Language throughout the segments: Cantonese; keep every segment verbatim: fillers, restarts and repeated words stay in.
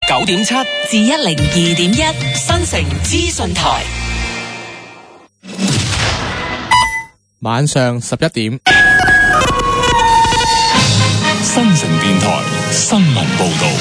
九點七至一零二點一，新城資訊台。 晚上十一點， 新城電台新聞報道。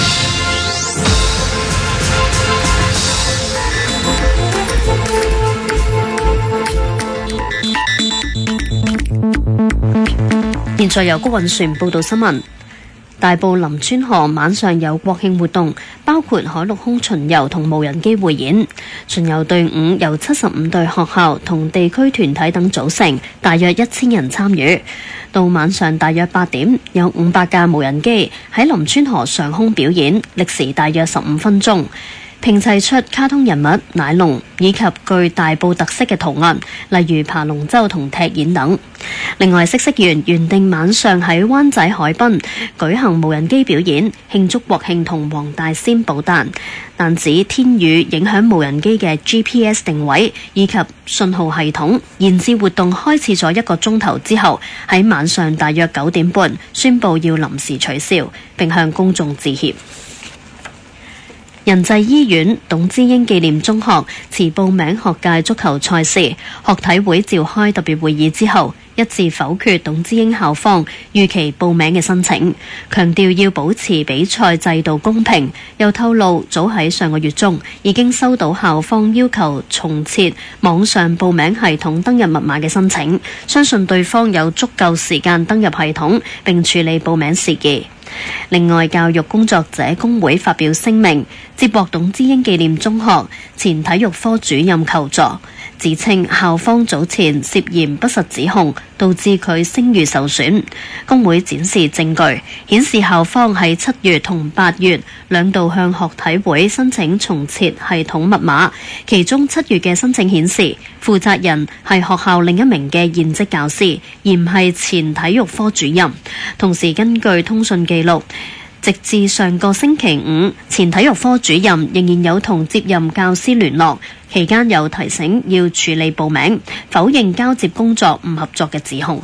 現在由高運船報道新聞。大埔林村河晚上有國慶活動，包括海陸空巡遊同無人機匯演。巡遊隊伍由七十五隊學校同地區團體等組成，大約一千人參與。到晚上大約八點，有五百架無人機喺林村河上空表演，歷時大約十五分鐘，拼砌出卡通人物奶龍以及具大埔特色嘅圖案，例如爬龍舟同踢毽等。另外，嗇色園原定晚上喺灣仔海濱舉行無人機表演，慶祝國慶同黃大仙寶誕，但指天雨影響無人機嘅 G P S 定位以及信號系統，延至活動開始咗一個鐘頭之後，喺晚上大約九點半宣布要臨時取消，並向公眾致歉。仁濟醫院董之英紀念中學遲報名學界足球賽事，學體會召開特別會議之後，一致否決董之英校方預期報名嘅申請，強調要保持比賽制度公平。又透露早喺上個月中已經收到校方要求重設網上報名系統登入密碼嘅申請，相信對方有足夠時間登入系統並處理報名事宜。另外，教育工作者工會發表聲明，接獲董之英紀念中學前體育科主任求助，指稱校方早前涉嫌不實指控，導致佢聲譽受損。工會展示證據，顯示校方喺七月同八月兩度向學體會申請重設系統密碼，其中七月嘅申請顯示負責人係學校另一名嘅現職教師，而唔係前體育科主任。同時根據通訊記錄，直至上個星期五，前體育科主任仍然有同接任教師聯絡，期間有提醒要處理報名，否認交接工作唔合作嘅指控。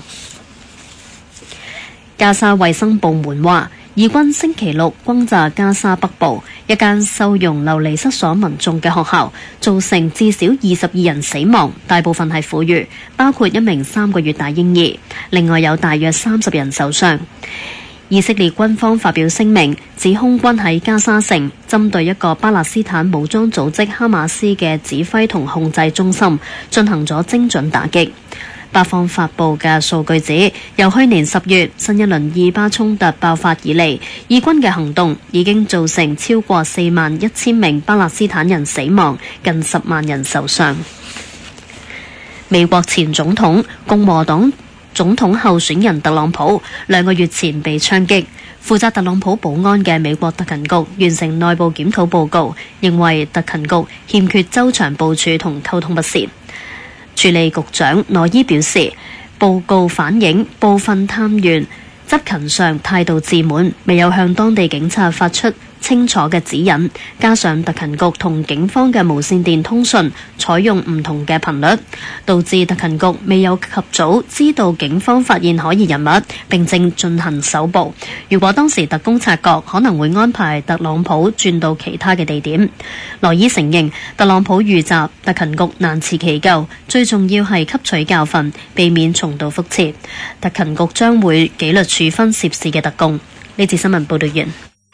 加沙衛生部門話，以軍星期六轟炸加沙北部一間收容流離失所民眾嘅學校，造成至少二十二人死亡，大部分係婦孺，包括一名三個月大嬰兒，另外有大約三十人受傷。以色列軍方發表聲明，指空軍喺加沙城針對一個巴勒斯坦武裝組織哈馬斯嘅指揮同控制中心進行咗精準打擊。巴方發布嘅數據指，由去年十月新一輪以巴衝突爆發以嚟，以軍嘅行動已經造成超過四萬一千名巴勒斯坦人死亡，近十萬人受傷。美國前總統共和黨總統候選人特朗普兩個月前被槍擊，負責特朗普保安嘅美國特勤局完成內部檢討報告，認為特勤局欠缺周詳部署同溝通不善。處理局長羅伊表示，報告反映部分探員執勤上態度自滿，未有向當地警察發出清楚嘅指引，加上特勤局同警方嘅無線電通訊採用唔同嘅頻率，導致特勤局未有及早知道警方發現可疑人物，並正進行搜捕。如果當時特工察覺，可能會安排特朗普轉到其他嘅地點。羅伊承認特朗普遇襲，特勤局難辭其咎，最重要係吸取教訓，避免重蹈覆轍。特勤局將會紀律處分涉事嘅特工。呢節新聞報道完。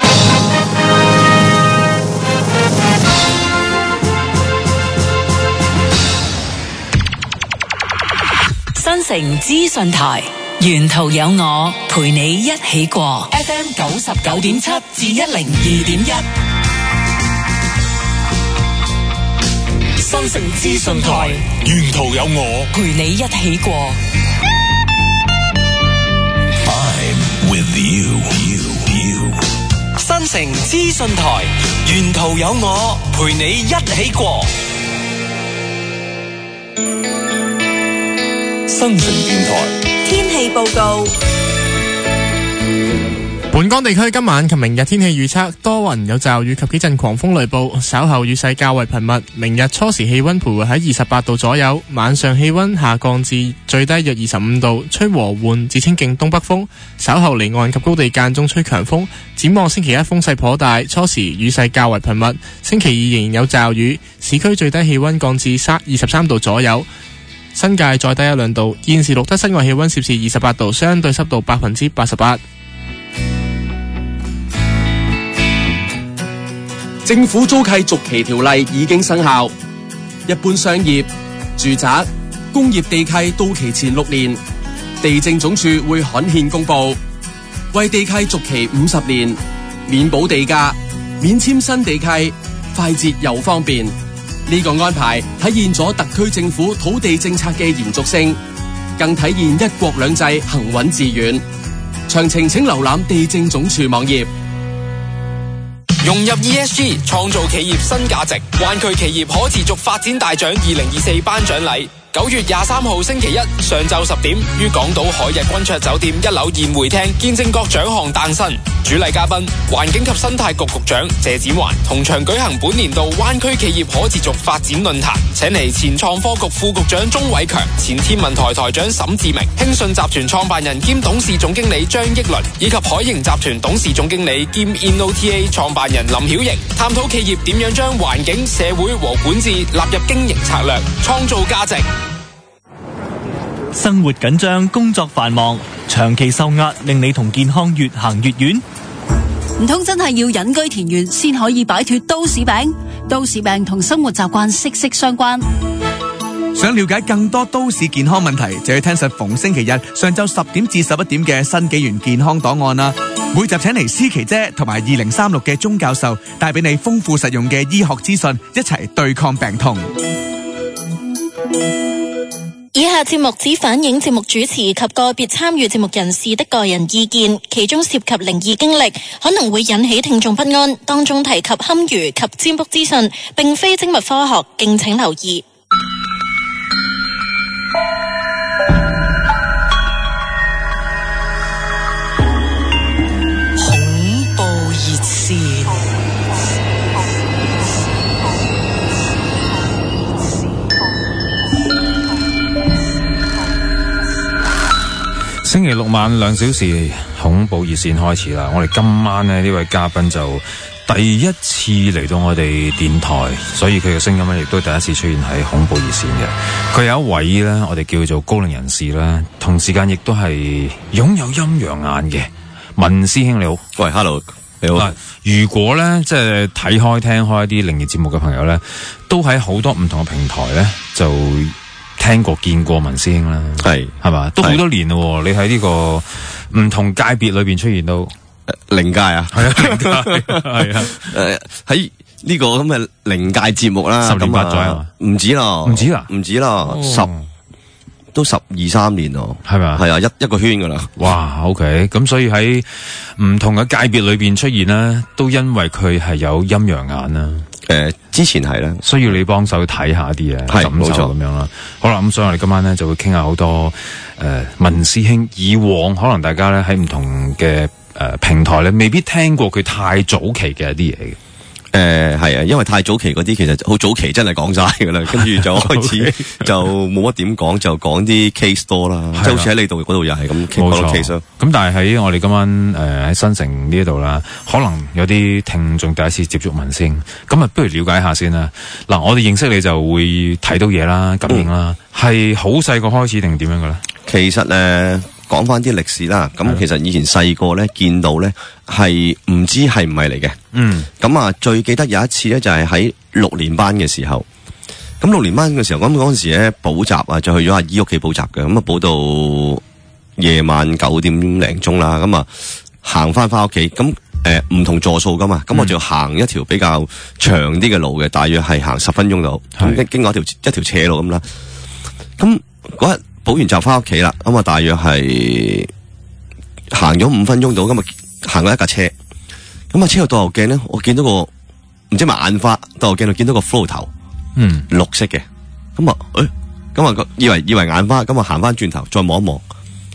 新城資訊台，沿途有我陪你一起過 F M 九十九點七至一零二點一。 新城資訊台，沿途有我陪你一起過。 I'm with you, you, you. 新城資訊台，沿途有我陪你一起過。 新城電台天氣報告。 本港地區今晚及明日天氣預測多雲有驟雨及幾陣狂風雷暴，稍後雨勢較為頻密。明日初時氣溫徘徊喺二十八度左右，晚上氣溫下降至最低約二十五度，吹和緩至清勁東北風。稍後離岸及高地間中吹強風。展望星期一風勢頗大，初時雨勢較為頻密。星期二仍然有驟雨，市區最低氣溫降至二十三度左右，新界再低一兩度。現時錄得室外氣溫攝氏二十八度，相對濕度百分之八十八。 政府租契續期條例已經生效，一般商業、住宅、工業地契到期前六年，地政總署會刊憲公佈。為地契續期五十年，免補地價、免簽新地契，快捷又方便。呢個安排體現咗特區政府土地政策嘅延續性，更體現一國兩制行穩致遠。詳情請瀏覽地政總署網頁。 融入 E S G， 創造企業新價值。灣區企業可持續發展大獎二零二四頒獎禮，九月廿三號星期一上晝十點，於港島海逸君綽酒店一樓宴會廳，見證各獎項誕生。主禮嘉賓環境及生態局局長謝展寰同場舉行本年度灣區企業可持續發展論壇，請嚟前創科局副局長鍾偉強、前天文台台長沈志明、興信集團創辦人兼董事總經理張益倫，以及海盈集團董事總經理兼 InnoTA 創辦人林曉瑩，探討企業點樣將環境、社會和管治納入經營策略，創造價值。 生活緊張，工作繁忙，長期受壓，令你同健康越行越遠。 唔通真係要隱居田園先可以擺脫都市病？都市病同生活習慣息息相關。 想了解更多都市健康問題，就要聽實逢星期日上晝十點至十一點嘅新紀元健康檔案啦。每集請嚟思琪姐同埋二零三六嘅鐘教授，帶俾你豐富實用嘅醫學資訊，一齊對抗病痛。 以下節目只反映節目主持及個別參與節目人士的個人意見，其中涉及靈異經歷，可能會引起聽眾不安。當中提及堪輿及占卜資訊，並非精密科學，敬請留意。 恐怖熱線。 星期六晚兩小時恐怖熱線開始啦！我哋今晚呢呢位嘉賓就第一次嚟到我哋電台，所以佢嘅聲音咧亦都第一次出現喺恐怖熱線嘅。佢有一位咧，我哋叫做高齡人士啦，同時間亦都係擁有陰陽眼嘅文師兄。你好。 喂 ，hello， 你好。 如果咧即係睇開聽開一啲靈異節目嘅朋友咧，都喺好多唔同嘅平台咧就聽過見過文師兄啦，係係嘛，都好多年咯。你喺呢個唔同界別裏邊出現到靈界啊， 係啊，靈界係啊， 誒喺呢個咁嘅靈界節目啦， 十年八載啊， 唔止啦， 唔止啦， 唔止啦，十都十二三年咯， 係咪啊？ 係啊，一一個圈噶啦。 哇 ，OK， 咁所以喺唔同嘅界別裏邊出現咧，都因為佢係有陰陽眼啦。 誒、呃，之前係啦， 需要你幫手睇下啲嘢， 係冇錯咁樣啦。好啦，咁所以我哋今晚咧就會傾下好多誒、呃、文師兄以往可能大家咧喺唔同嘅誒、呃、平台咧未必聽過佢太早期嘅一啲嘢嘅。 誒係啊，因為太早期嗰啲其實好早期真係講晒噶啦，跟住就開始就冇乜點講，就講啲 case 多啦，即係好似喺呢度嗰度又係咁傾多 case 咯。 咁但係喺我哋今晚誒喺、呃、新城呢一度啦，可能有啲聽眾第一次接觸文師兄，咁啊不如了解一下先啦。嗱，我哋認識你就會睇到嘢啦，感應啦，係好細個開始定點樣嘅咧？ 其實誒講翻啲歷史啦，咁其實以前細個咧見到咧係唔知係唔係嚟嘅。嗯，咁啊最記得有一次咧就係喺六年班嘅時候，咁六年班嘅時候，咁嗰陣時咧補習啊，就去咗阿姨屋企補習嘅，咁啊補到夜晚九點零鐘啦，咁啊行翻翻屋企，咁誒唔同座數噶嘛，咁我就行一條比較長啲嘅路嘅，大約係行十分鐘度，咁經過一條一條斜路咁啦，咁嗰日補完就翻屋企啦，咁啊大約係行咗五分鐘到，咁啊行過一架車，咁啊車個倒後鏡咧，我見到個唔知咪眼花，倒後鏡度見到個骷髏頭，嗯，綠色嘅，咁啊，誒，咁啊以為以為眼花，咁啊行翻轉頭再望一望，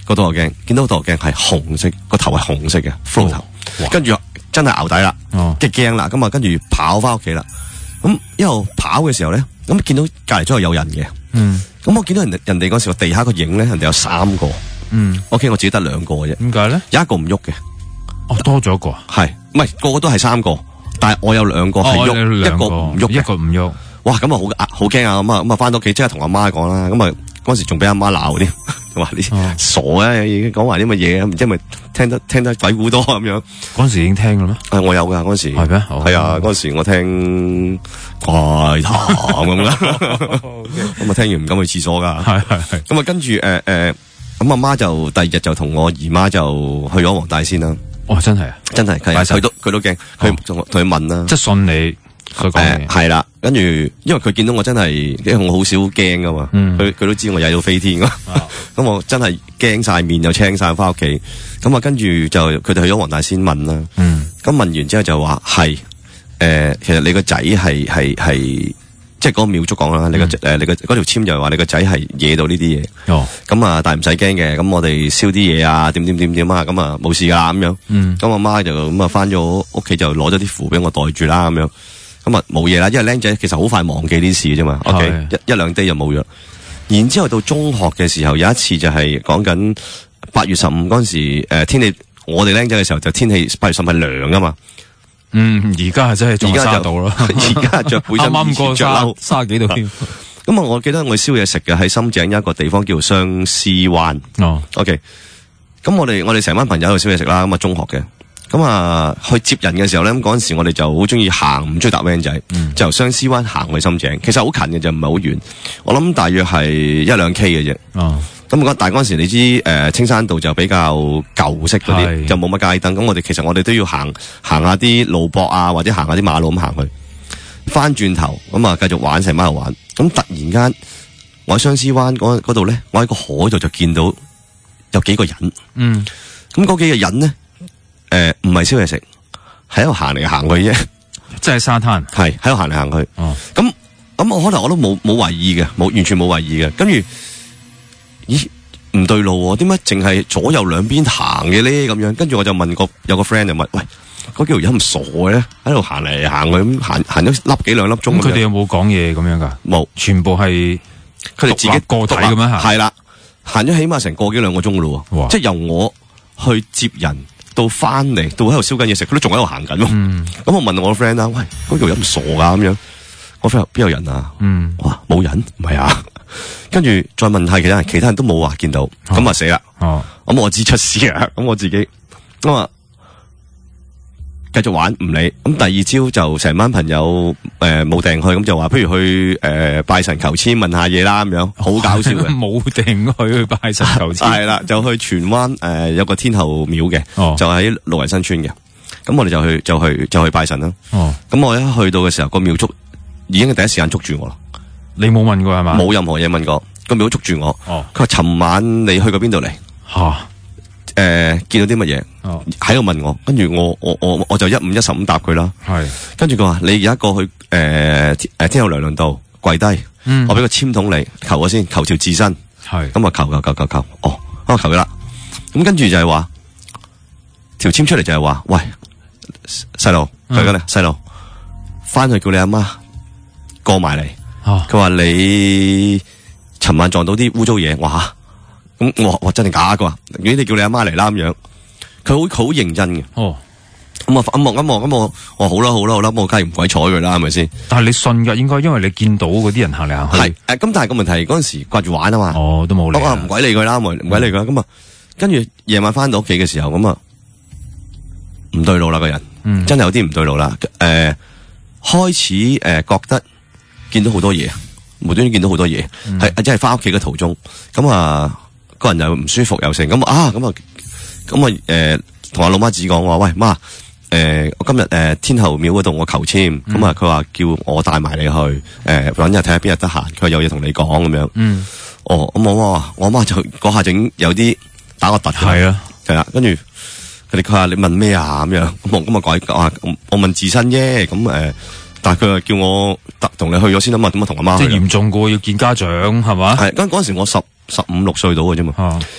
個倒後鏡，見到個倒後鏡係紅色，個頭係紅色嘅，骷髏頭，跟住真係淆底啦，即係驚啦，咁啊跟住跑翻屋企啦。咁一路跑嘅時候咧，咁見到隔籬左右有人嘅，嗯，咁我見到人人哋嗰時個地下個影咧，人哋有三個，嗯 ，OK， 我自己得兩個嘅啫。點解咧？有一個唔喐嘅， 哦，多咗一個， 係，唔係個個都係三個，但係我有兩個係喐， 哦， 一個唔喐， 一個唔喐。 哇，咁啊好好驚啊！咁啊咁啊翻到屋企即刻同阿媽講啦，咁啊嗰時仲俾阿媽鬧添，話你傻啊，已經講埋啲乜嘢啊？唔知係咪聽得聽得鬼故多咁樣？ 嗰時已經聽嘅咩？ 誒，我有噶嗰時係咩？係啊，嗰時我聽怪談咁啦，咁啊聽完唔敢去廁所噶，係係係。咁啊跟住誒誒，咁阿媽就第二日就同我姨媽就去咗黃大仙啦。 哇，真係啊， 真係，佢都佢都驚，佢同同佢問啦， 即係信你。 誒，係啦，跟住，因為佢見到我真係，因為我好少驚噶嘛，佢佢都知我曳到飛天噶，咁我真係驚晒面又青晒翻屋企，咁啊跟住就佢哋去咗黃大仙問啦，咁問完之後就話係，誒，其實你個仔係係係，即係嗰個廟祝講啦，你個誒你個嗰條簽就係話你個仔係惹到呢啲嘢，咁啊但係唔使驚嘅，咁我哋燒啲嘢啊，點點點點啊，咁啊冇事噶啦咁樣，咁阿媽就咁啊翻咗屋企就攞咗啲符俾我袋住啦咁樣。咁啊冇嘢啦，因為僆仔其實好快忘記呢啲事啫嘛。OK， 一一兩 day 就冇咗。然之後到中學嘅時候，有一次就係講緊八月十五嗰陣時，誒、呃、天氣我哋僆仔嘅時候就天氣八月十五係涼噶嘛。 嗯，而家係真係仲卅度咯。 而家着背心，啱啱過卅卅幾度添。 咁啊，我記得我燒嘢食嘅喺深井有一個地方叫相思灣。哦 ，OK。咁我哋我哋成班朋友去燒嘢食啦。咁啊，中學嘅。咁啊，去接人嘅時候咧，咁嗰陣時我哋就好中意行，唔中意搭 van 仔，嗯、就由相思灣行去深井，其實好近嘅就唔係好遠，我諗大約係一兩 K 嘅啫。哦，咁嗰但係嗰陣時你知誒、呃，青山道就比較舊式嗰啲，就冇乜街燈，咁我哋其實我哋都要行行下啲路駁啊，或者行下啲馬路咁行去。翻轉頭咁啊，繼續玩成班度玩，咁突然間我喺相思灣嗰嗰度咧，我喺個海度就見到有幾個人。嗯，咁嗰幾個人咧。誒，唔係燒嘢食，喺度行嚟行去啫， 即係沙灘， 係喺度行嚟行去。哦，咁咁我可能我都冇冇懷疑嘅，冇完全冇懷疑嘅。跟住，咦，唔對路喎？點解淨係左右兩邊行嘅咧？咁樣，跟住我就問個有個 friend 就問，喂，嗰幾條友咁傻嘅咧，喺度行嚟行去咁行行咗粒幾兩粒鐘。咁佢哋有冇講嘢咁樣噶？冇，全部係佢哋自己個體咁樣行。 係啦，行咗起碼成個幾兩個鐘咯。哇！即係由我去接人。到翻嚟，到喺度燒緊嘢食，佢都仲喺度行緊。咁、嗯、我問我個 friend 啦，喂，嗰條友咁傻噶咁樣？我 friend 邊有人啊？嗯，哇，冇人，唔係啊。跟住再問下其他人，其他人都冇話見到，咁啊死啦。哦，咁我知出事啊，咁我自己咁啊。繼續玩唔理，咁第二朝就成班朋友誒冇訂去，咁就話不如去誒、呃、拜神求籤問下嘢啦，咁樣好搞笑嘅。 冇訂去去拜神求籤， 係啦，就去荃灣誒有個天后廟嘅，哦、就喺鹿圍新村嘅。咁我哋就去就去就去拜神啦。哦，咁我一去到嘅時候，個廟捉已經係第一時間捉住我啦。 你冇問過係嘛？ 冇任何嘢問過，個廟捉住我。哦，佢話尋晚你去過邊度嚟？吓、哦。誒、呃，見到啲乜嘢？喺度、哦、問我，跟住我我我我就一五一十五答佢啦。係，跟住佢話你而家過去誒誒天后娘娘道跪低，嗯、我俾個籤筒你，求我先，求條自身。係，咁啊求求求求求，哦，我求佢啦。咁跟住就係話條籤出嚟就係話，喂，細路，佢緊咧，細路，翻去叫你阿媽過埋嚟。佢話、哦、你尋晚撞到啲污糟嘢，哇吓！咁我話真係假噶？如果你叫你阿媽嚟啦咁樣，佢好好認真嘅。哦，咁啊，咁我咁我咁我，我好啦好啦好啦，我梗係唔鬼睬佢啦，係咪先？ 但係你信噶，應該因為你見到嗰啲人行嚟行去。係誒，咁但係個問題嗰陣時掛住玩啊嘛。 哦，都冇理。 我話唔鬼理佢啦，唔鬼理佢。咁啊，跟住夜晚翻到屋企嘅時候，咁啊唔對路啦，個人，嗯、真係有啲唔對路啦。誒、呃，開始誒、呃、覺得見到好多嘢，無端端見到好多嘢，係即係翻屋企嘅途中，咁啊。個人又唔舒服又成，咁啊咁啊咁啊誒，同阿老媽子講話，喂媽，誒、呃、我今日誒、呃、天后廟嗰度我求籤，咁啊佢話叫我帶埋你去，誒搵日睇下邊日得閒，佢話有嘢同你講咁樣。嗯，哦咁我媽我媽就嗰下整有啲打個突。係啊，係啦，跟住佢哋佢話你問咩啊咁樣，咁我咁啊改啊我問自身啫，咁誒、呃，但係佢話叫我同你去咗先啊嘛，點啊同阿媽。即係嚴重過要見家長係嘛？ 係，嗰嗰陣時我十。十五六歲到嘅啫嘛，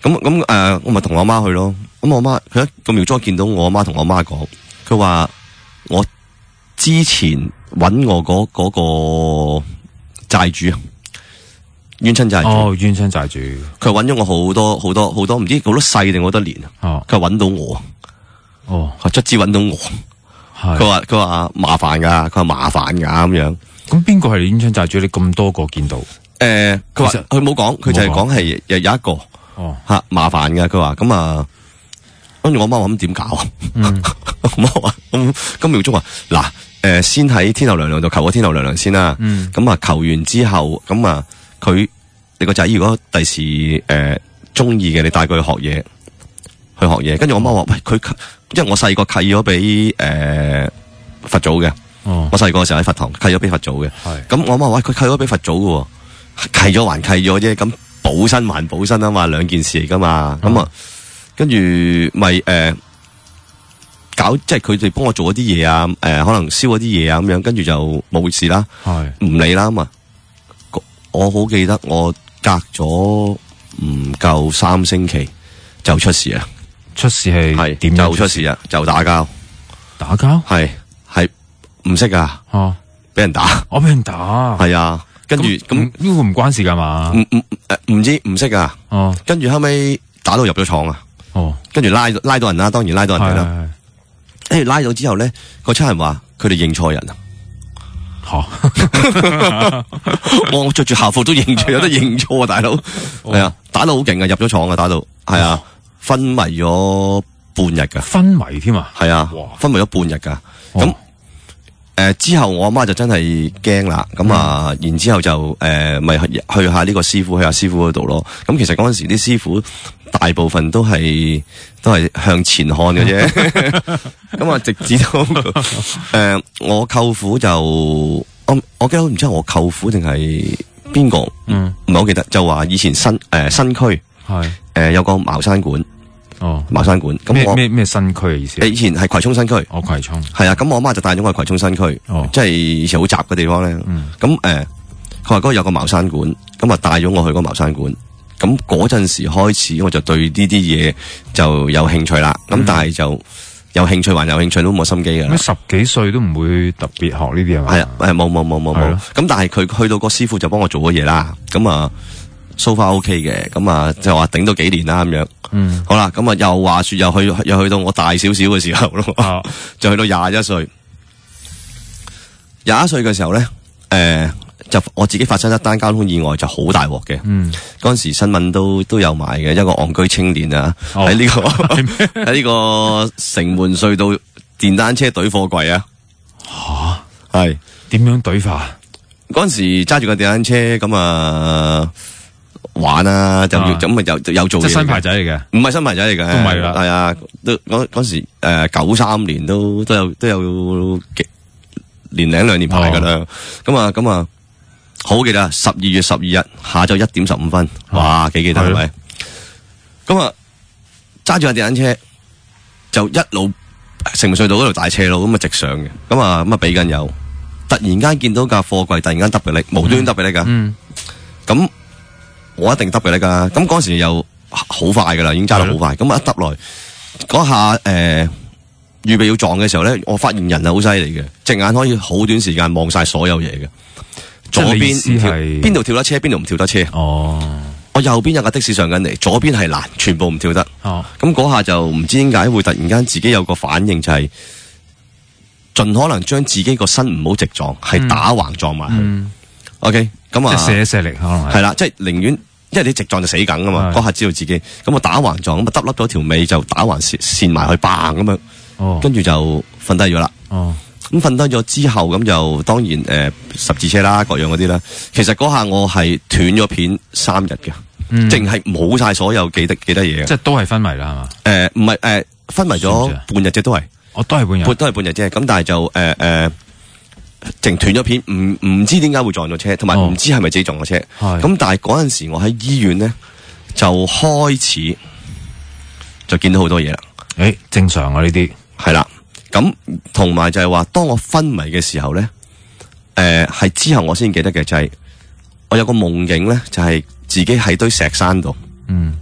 咁咁誒，我咪同我媽去咯。咁我媽佢一個廟祝見到我阿媽同我媽講，佢話我之前揾我嗰嗰個債主啊，冤親債主。 哦，冤親債主。 佢揾咗我好多好多好多，唔知好多世定好多年啊。佢揾到我。 哦， 卒之揾到我。佢話佢話麻煩噶，佢話麻煩噶咁樣。 咁邊個係冤親債主？你咁多個見到？ 誒，佢話佢冇講，佢就係講係有有一個。哦，吓麻煩嘅，佢話咁啊，跟住我媽話咁點搞啊？嗯、我媽話咁咁廟祝話嗱，誒先喺天后娘娘度求個天后娘娘先啦。嗯，咁啊求完之後，咁啊佢你個仔如果第時誒中意嘅，你帶佢去學嘢，去學嘢。跟住我媽話喂，佢因為我細個契咗俾誒佛祖嘅。哦，我細個嘅時候喺佛堂契咗俾佛祖嘅。係，咁我媽話喂，佢契咗俾佛祖嘅，契咗還契咗啫，咁。補身還補身啊嘛，兩件事嚟噶嘛，咁、嗯、啊，跟住咪誒搞，即係佢哋幫我做一啲嘢啊，誒、呃、可能燒一啲嘢啊咁樣，跟住就冇事啦，係唔理啦嘛。我好記得我隔咗唔夠三星期就出事啦， 出事係係點就出事啊，就打交， 打交係係唔識噶，哦，俾人打， 我俾人打， 係啊。跟住咁呢個唔關事噶嘛？ 唔唔誒唔知唔識啊。哦，跟住後尾打到入咗廠啊。哦，跟住拉拉到人啦，當然拉到人哋啦。誒，拉到之後咧，個差人話佢哋認錯人啊。吓，我着住校服都認錯，有得認錯啊，大佬。係啊，打到好勁啊，入咗廠啊，打到係啊，昏迷咗半日噶。 昏迷添啊？ 係啊，昏迷咗半日噶。咁。誒、呃，之後我阿媽就真係驚啦，咁啊，嗯、然之後就誒，咪、呃、去，去下呢個師傅，去下師傅嗰度咯。咁其實嗰陣時啲師傅大部分都係都係向前看嘅啫。咁啊，直至到誒、呃，我舅父就我我記得唔知係我舅父定係邊個，嗯，唔係好記得，就話以前新誒、呃、新區係誒、呃、有個茅山館。哦，茅山館咁咩咩咩新區嘅意思？ 誒，以前係葵涌新區。 哦，葵涌係啊，咁我阿媽就帶咗我去葵涌新區。哦，即係以前好雜嘅地方咧。嗯，咁誒，佢話嗰度有個茅山館，咁啊帶咗我去嗰個茅山館。咁嗰陣時開始，我就對呢啲嘢就有興趣啦。咁、嗯、但係就有興趣還有興趣都冇心機噶啦。 十幾歲都唔會特別學呢啲係嘛？ 係啊，誒，冇冇冇冇冇。咁但係佢去到個師傅就幫我做咗嘢啦。咁啊。so far OK 嘅，咁啊就話頂到幾年啦咁樣。嗯，好啦，咁啊又話說又去又去到我大少少嘅時候咯，啊、就去到廿一歲。廿一歲嘅時候咧，誒、呃、就我自己發生一單交通意外，就好大鑊嘅。嗯，嗰陣時新聞都都有埋嘅，一個戇居青年啊，喺、哦、呢、這個喺呢個城門隧道電單車懟貨櫃啊。吓，係點樣懟法？ 嗰陣時揸住個電單車咁啊。玩啊，就要咁咪又有做嘢。 即係新牌仔嚟嘅， 唔係新牌仔嚟嘅， 都唔係啦。 係啊，都嗰嗰時誒九三年都都有都有幾年零兩年牌噶啦。咁啊咁啊，好記得十二月十二日下晝一點十五分，哇，幾記得係咪？咁啊，揸住架電單車就一路城門隧道嗰條大斜路咁啊直上嘅。咁啊咁啊俾緊油，突然間見到架貨櫃突然間揼俾你，無端端揼俾你噶。嗯，咁。我一定揼俾你噶，咁嗰時又好快噶啦，已經揸得好快。咁啊一揼來嗰下，誒、呃，預備要撞嘅時候咧，我發現人係好犀利嘅，隻眼可以好短時間望晒所有嘢嘅。左邊邊度跳得車，邊度唔跳得車。哦，我右邊有架的士上緊嚟，左邊係欄，全部唔跳得。哦，咁嗰下就唔知點解會突然間自己有個反應，就係、是、盡可能將自己個身唔好直撞，係、嗯、打橫撞埋去。嗯、OK。咁啊， 即係卸一卸力可能係。 係啦，即係寧願，因為你直撞就死梗啊嘛。嗰下知道自己，咁我打橫撞，咁啊耷甩咗條尾就打橫線線埋去，bang咁樣。哦。跟住就瞓低咗啦。哦。咁瞓低咗之後，咁就當然誒、呃、十字車啦，各樣嗰啲啦。其實嗰下我係斷咗片三日嘅，淨係冇晒所有記得記得嘢。 即係都係昏迷啦，係嘛？ 誒、呃，唔係誒，昏迷咗半日啫，都係。 我都係半日。 都係半日啫，咁但係就誒誒。呃呃淨斷咗片，唔唔知點解會撞咗車，同埋唔知係咪自己撞咗車。咁、哦、但係嗰陣時我喺醫院咧，就開始就見到好多嘢啦。 誒、欸，正常啊呢啲係啦。咁同埋就係話，當我昏迷嘅時候咧，誒、呃、係之後我先記得嘅就係、是、我有個夢境咧，就係、是、自己喺堆石山度。嗯。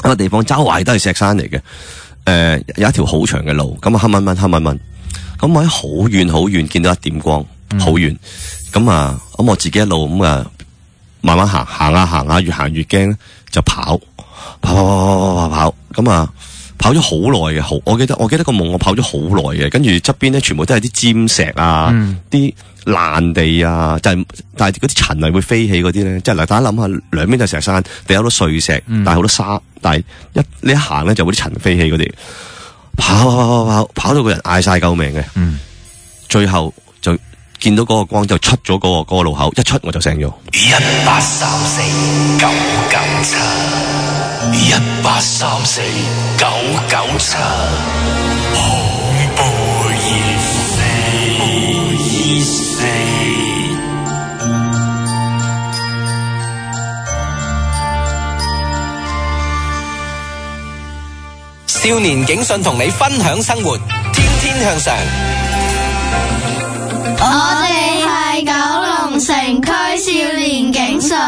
個地方周圍都係石山嚟嘅，誒、呃、有一條好長嘅路，咁啊黑蚊蚊黑蚊蚊，咁我喺好遠好遠見到一點光，好遠，咁啊咁我自己一路咁啊慢慢行行下行下，越行越驚咧，就跑跑跑跑跑跑跑，咁啊跑咗好耐嘅，好我記得我記得個夢我跑咗好耐嘅，跟住側邊咧全部都係啲尖石啊，啲爛、嗯、地啊，就係、是、但係嗰啲塵係會飛起嗰啲咧，即係嗱大家諗下兩邊就係石山，地有好多碎石，嗯、但係好多沙，但係一你一行咧就會啲塵飛起嗰啲，跑跑跑跑跑跑到個人嗌晒救命嘅，嗯、最後就見到嗰個光就出咗嗰、嗰個、嗰個路口，一出我就醒咗。 一八三四九九七，一八三四九九七，恐怖熱四。 少年警訊同你分享生活，天天向上。 我哋係九龍城區少年警訊。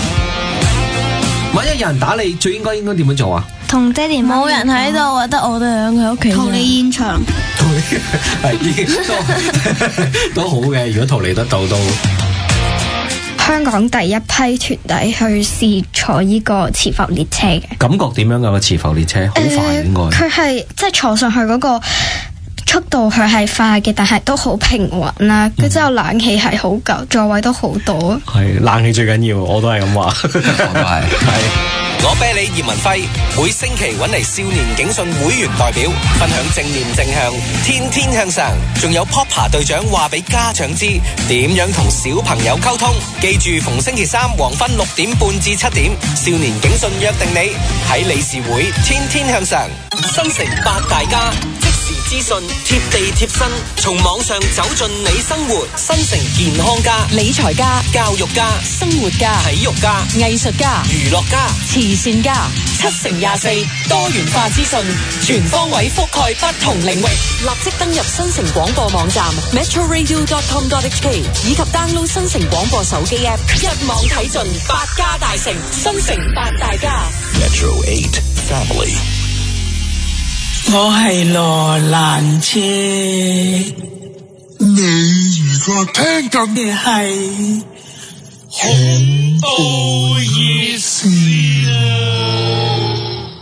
萬一有人打你，最應該應該點樣做啊？ 同爹哋冇人喺度，或者我哋兩個喺屋企。逃離現場。 係已經都都好嘅，如果逃離得到都。 香港第一批團體去試坐呢個磁浮列車嘅。 感覺點樣噶個磁浮列車？好快應該。 佢係即係坐上去嗰個速度，佢係快嘅，但係都好平穩啦。跟住之後冷氣係好夠，座位都好多。 係冷氣最緊要，我都係咁話。我都係。係。 我啤梨葉文輝每星期揾嚟少年警訊會員代表分享正念正向，天天向上。仲有 Popper 隊長話俾家長知點樣同小朋友溝通。記住逢星期三黃昏六點半至七點，少年警訊約定你喺理事會天天向上。新城八大家資訊貼地貼身，從網上走進你生活。新城健康家、 理財家、 教育家、 生活家、 體育家、 藝術家、 娛樂家、 慈善家，七乘廿四多元化資訊，全方位覆蓋不同領域。立即登入新城廣播網站 metro radio dot com dot h k 以及 download 新城廣播手機 app， 一網睇盡百家大成，新城八大家。 Metro eight Family。 我係羅蘭姐， 你而家聽緊嘅係恐怖熱線啊！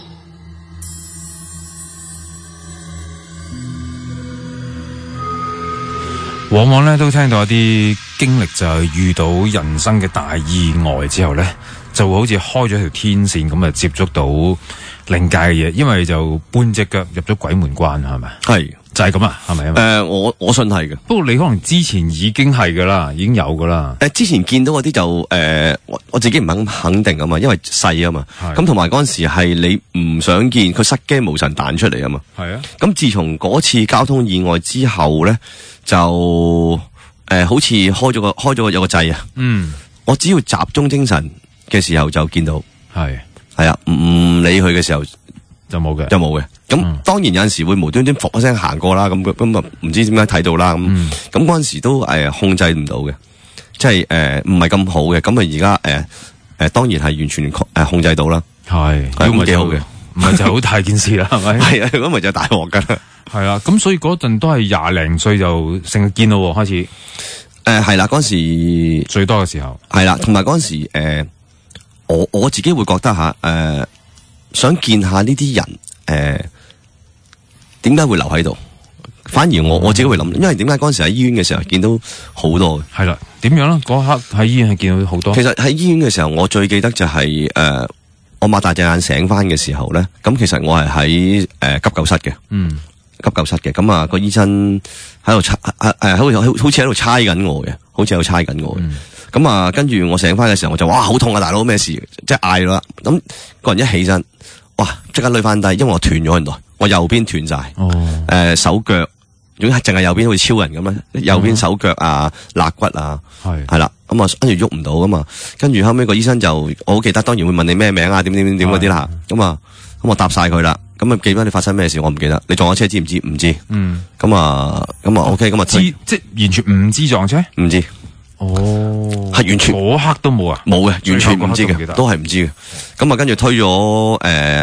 往往咧都聽到一啲經歷，就係遇到人生嘅大意外之後咧，就會好似開咗條天線咁啊，接觸到靈界嘅嘢，因為就搬隻腳入咗鬼門關，係咪？ 係就係咁啊，係咪啊？ 誒、呃，我我信係嘅。 不過你可能之前已經係噶啦，已經有噶啦。 誒、呃，之前見到嗰啲就誒、呃，我我自己唔肯肯定啊嘛，因為細啊嘛。咁同埋嗰陣時係你唔想見佢失驚無神彈出嚟啊嘛。係啊。咁自從嗰次交通意外之後咧，就誒、呃、好似開咗個開咗個有個掣啊。嗯。我只要集中精神嘅時候就見到。係。係啊，唔理佢嘅時候就冇嘅， 就冇嘅。咁、嗯、當然有陣時會無端端伏一聲行過啦，咁咁啊唔知點解睇到啦。咁咁嗰陣時都誒、呃、控制唔到嘅，即係誒唔係咁好嘅。咁啊而家誒誒當然係完全誒、呃、控制到啦。係咁幾好嘅， 唔係就好大件事啦，係咪？ 係啊，咁咪就大鑊噶啦。 係啊，咁所以嗰陣都係廿零歲就成日見咯，開始。 誒係啦，嗰陣時最多嘅時候係啦，同埋嗰陣時誒。呃我我自己會覺得吓，誒、呃，想見下呢啲人，誒、呃，點解會留喺度？反而我我自己會諗，因為點解嗰陣時喺醫院嘅時候見到好多嘅？ 係啦，點樣咧？嗰刻喺醫院係見到好多。 其實喺醫院嘅時候，我最記得就係、是、誒、呃，我擘大隻眼醒翻嘅時候咧，咁其實我係喺誒急救室嘅，嗯，急救室嘅，咁啊個醫生喺度猜，誒誒，好似好似喺度猜緊我嘅，好似喺度猜緊我嘅。嗯咁啊，跟住我醒翻嘅時候，我就哇好痛啊，大佬咩事？即係嗌啦。咁個人一起身，哇，即刻攆翻低，因為我斷咗原來，我右邊斷晒。哦。誒、呃，手腳，總之係淨係右邊好似超人咁樣，右邊手腳啊，肋骨啊，係係啦。咁啊，跟住喐唔到噶嘛。跟住後尾個醫生就，我好記得，當然會問你咩名啊，點點點點嗰啲啦。咁啊，咁我答晒佢啦。咁啊，記翻你發生咩事，我唔記得。你撞咗車知唔知？唔知。嗯。咁啊，咁啊 ，OK，咁啊， 知即係完全唔知撞車？ 唔知。 哦， 係完全嗰刻都冇啊， 冇嘅，完全唔知嘅，都係唔知嘅。咁啊，跟住推咗誒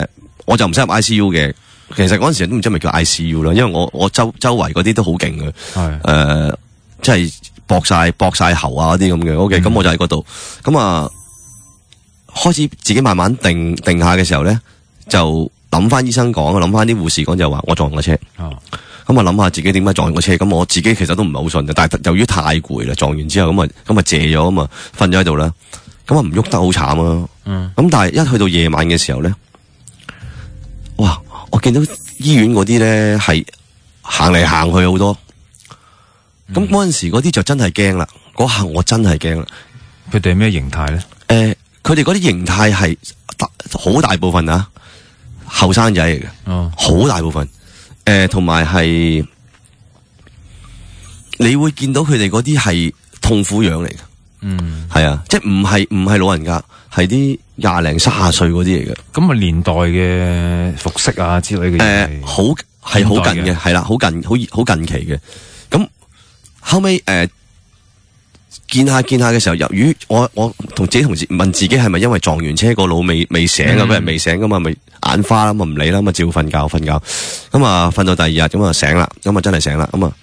我就唔使入 I C U 嘅。其實嗰陣時都唔知係咪叫 I C U 啦，因為我我周周圍嗰啲都好勁嘅，係誒，即係搏晒搏晒喉啊嗰啲咁嘅。OK，咁、嗯、我就喺嗰度，咁啊開始自己慢慢定定下嘅時候咧，就諗翻醫生講，諗翻啲護士講就話我撞個車，咁啊諗下自己點解撞個車，咁我自己其實都唔係好信嘅，但係由於太攰啦，撞完之後咁啊咁啊謝咗咁啊瞓咗喺度啦，咁啊唔喐得好慘啊，嗯，咁但係一去到夜晚嘅時候咧，哇！我見到醫院嗰啲咧係行嚟行去好多，咁嗰陣時嗰啲就真係驚啦，嗰下我真係驚啦。 佢哋係咩形態咧？誒、 呃，佢哋嗰啲形態係好大部分啊，後生仔嚟嘅，哦，好大部分。誒、呃，同埋係你會見到佢哋嗰啲係痛苦樣嚟嘅，嗯，係啊，即係唔係唔係老人家。係啲廿零卅歲嗰啲嚟嘅， 咁啊年代嘅服飾啊之類嘅嘢， 誒好係好近嘅，係啦，好近好好近期嘅。咁後尾誒、呃、見下見下嘅時候，由於我我同自己同事問自己係咪因為撞完車個腦未未醒啊？嗰、嗯、人未醒噶嘛，咪眼花啦，咁唔理啦，咁啊照瞓覺瞓覺。咁啊瞓到第二日咁啊醒啦，咁啊真係醒啦。咁啊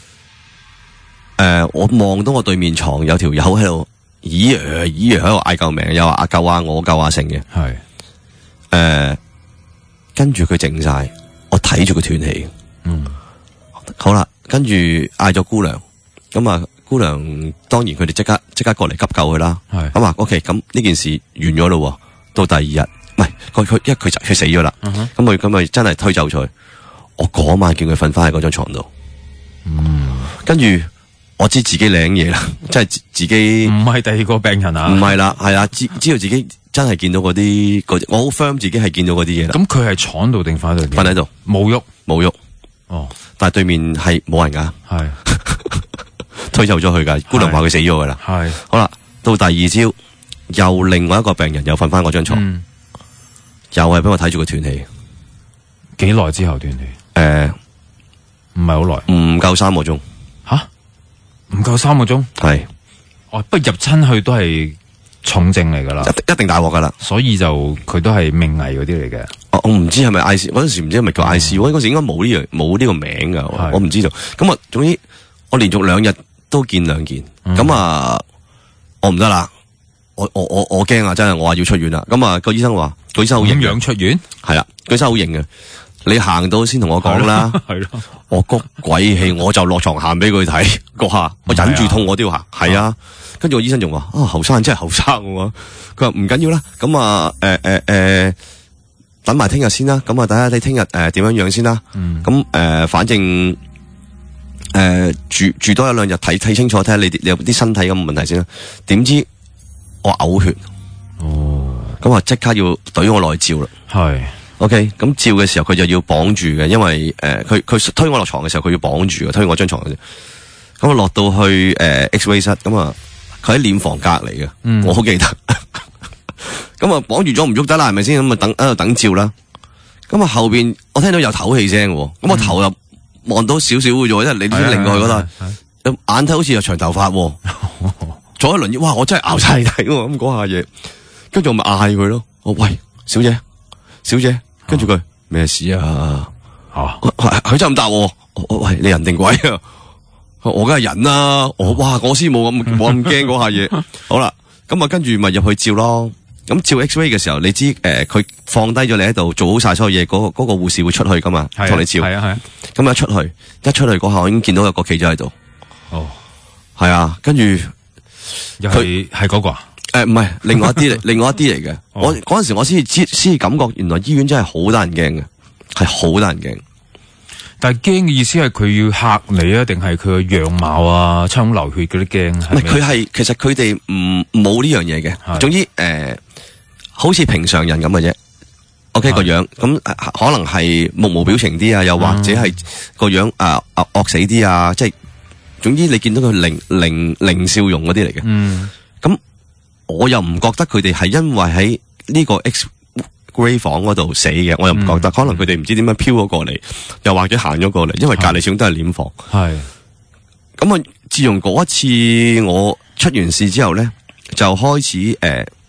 誒我望到我對面床有條友喺度。咦呀咦呀喺度嗌救命，又話阿救啊我救啊成嘅，係誒、呃、跟住佢靜晒，我睇住佢斷氣，嗯，好啦，跟住嗌咗姑娘，咁啊姑娘當然佢哋即刻即刻過嚟急救佢啦，係咁啊 OK， 咁呢件事完咗咯，到第二日唔係佢佢因為佢就佢死咗啦，咁佢咁咪真係推走咗，我嗰晚叫佢瞓翻喺嗰張床度，嗯，跟住。我知自己領嘢啦，即係自己唔係第二個病人啊， 唔係啦，係啊，知知道自己真係見到嗰啲嗰啲，我好 firm 自己係見到嗰啲嘢啦。 咁佢係坐喺度定瞓喺度？ 瞓喺度， 冇喐， 冇喐。 哦， 但係對面係冇人噶，係推走咗佢噶，姑娘話佢死咗噶啦。係好啦，到第二朝又另外一個病人又瞓翻嗰張床，嗯、又係俾我睇住佢斷氣。 幾耐之後斷氣？誒、 呃， 唔係好耐， 唔夠三個鐘。 吓？唔夠三個鐘，係，哦，不過入親去都係重症嚟噶啦， 一定大鑊噶啦， 所以就佢都係命危嗰啲嚟嘅。 我唔知係咪 I C， 嗰陣時唔知係咪叫 I C， 我嗰時應該冇呢樣冇呢個名噶，我唔知道。咁啊，總之我連續兩日都見兩件，咁、嗯、啊，我唔得啦，我我我我驚啊，真係我話要出院啦。咁啊，個醫生話，個醫生好型， 點樣出院？ 係啦，個醫生好型嘅。你行到先同我講啦，係咯，我谷鬼氣，我就落床行俾佢睇，嗰下我忍住痛我都要行，係啊，跟住個醫生仲話，啊後生真係後生喎，佢話唔緊要啦，咁啊誒誒誒，等埋聽日先啦，咁啊睇下你聽日誒點樣樣先啦，咁、嗯、誒、呃、反正誒、呃、住住多一兩日睇睇清楚，睇下你你有啲身體咁嘅問題先啦，點知我嘔血，哦，咁啊即刻要懟我內照啦，係。OK，咁照嘅時候佢就要綁住嘅，因為誒佢佢推我落床嘅時候佢要綁住嘅，推我張床嘅啫。咁我落到去誒、呃、X-ray 室，咁啊佢喺殮房隔籬嘅，嗯、我好記得。咁啊綁住咗唔喐得啦，係咪先？咁啊等喺度等照啦。咁啊後邊我聽到有唞氣聲，咁我頭又望到少少嘅啫，因為你都擰過去嗰度，眼睇好似有長頭髮，左一輪，哇！我真係拗晒底喎，咁嗰下嘢，跟住我咪嗌佢咯，我喂小姐，小姐。跟住佢咩事啊？啊，佢真係咁答我。喂，你人定鬼啊？我梗係人啦。我哇，我先冇咁冇咁驚嗰下嘢。好啦，咁啊，跟住咪入去照咯。咁照 X-ray 嘅時候，你知誒，佢、呃、放低咗你喺度，做好晒所有嘢，嗰、嗰個護士會出去噶嘛，同你照。係啊係啊。咁一出去，一出去嗰下，我已經見到有個企咗喺度。哦，係啊，跟住又係係嗰個啊。 誒，唔係，另外一啲嚟，另外一啲嚟嘅。我嗰陣時我先至知，先至感覺原來醫院真係好得人驚嘅，係好得人驚。 但係驚嘅意思係佢要嚇你啊，定係佢嘅樣貌啊、抽流血嗰啲驚？ 唔係，佢係其實佢哋唔冇呢樣嘢嘅。總之誒、呃，好似平常人咁嘅啫。OK 個樣，咁、呃、可能係目無表情啲啊，又或者係個樣啊啊惡死啲啊，即係總之你見到佢零零零笑容嗰啲嚟嘅。嗯，咁。我又唔覺得佢哋係因為喺呢個 X-ray 房嗰度死嘅，我又唔覺得，嗯、可能佢哋唔知點樣飄咗過嚟，又或者行咗過嚟，因為隔籬始終都係殮房。係咁啊！自從嗰一次我出完事之後咧，就開始誒、呃、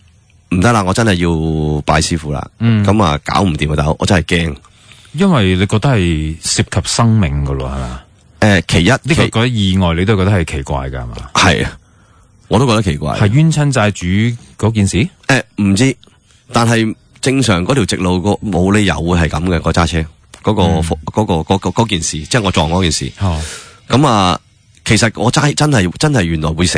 唔得啦，我真係要拜師傅啦。 嗯， 咁啊搞唔掂個豆，我真係驚。 因為你覺得係涉及生命噶咯，係嘛？ 誒，其一呢個覺得意外，你都覺得係奇怪噶係嘛？ 係啊，我都覺得奇怪。 係冤親債主嗰件事？ 誒，唔知，但係正常嗰條直路個冇理由會係咁嘅，個揸車嗰個嗰個嗰個嗰件事，即係我撞嗰件事。 哦， 咁啊，其實我揸真係真係原來會死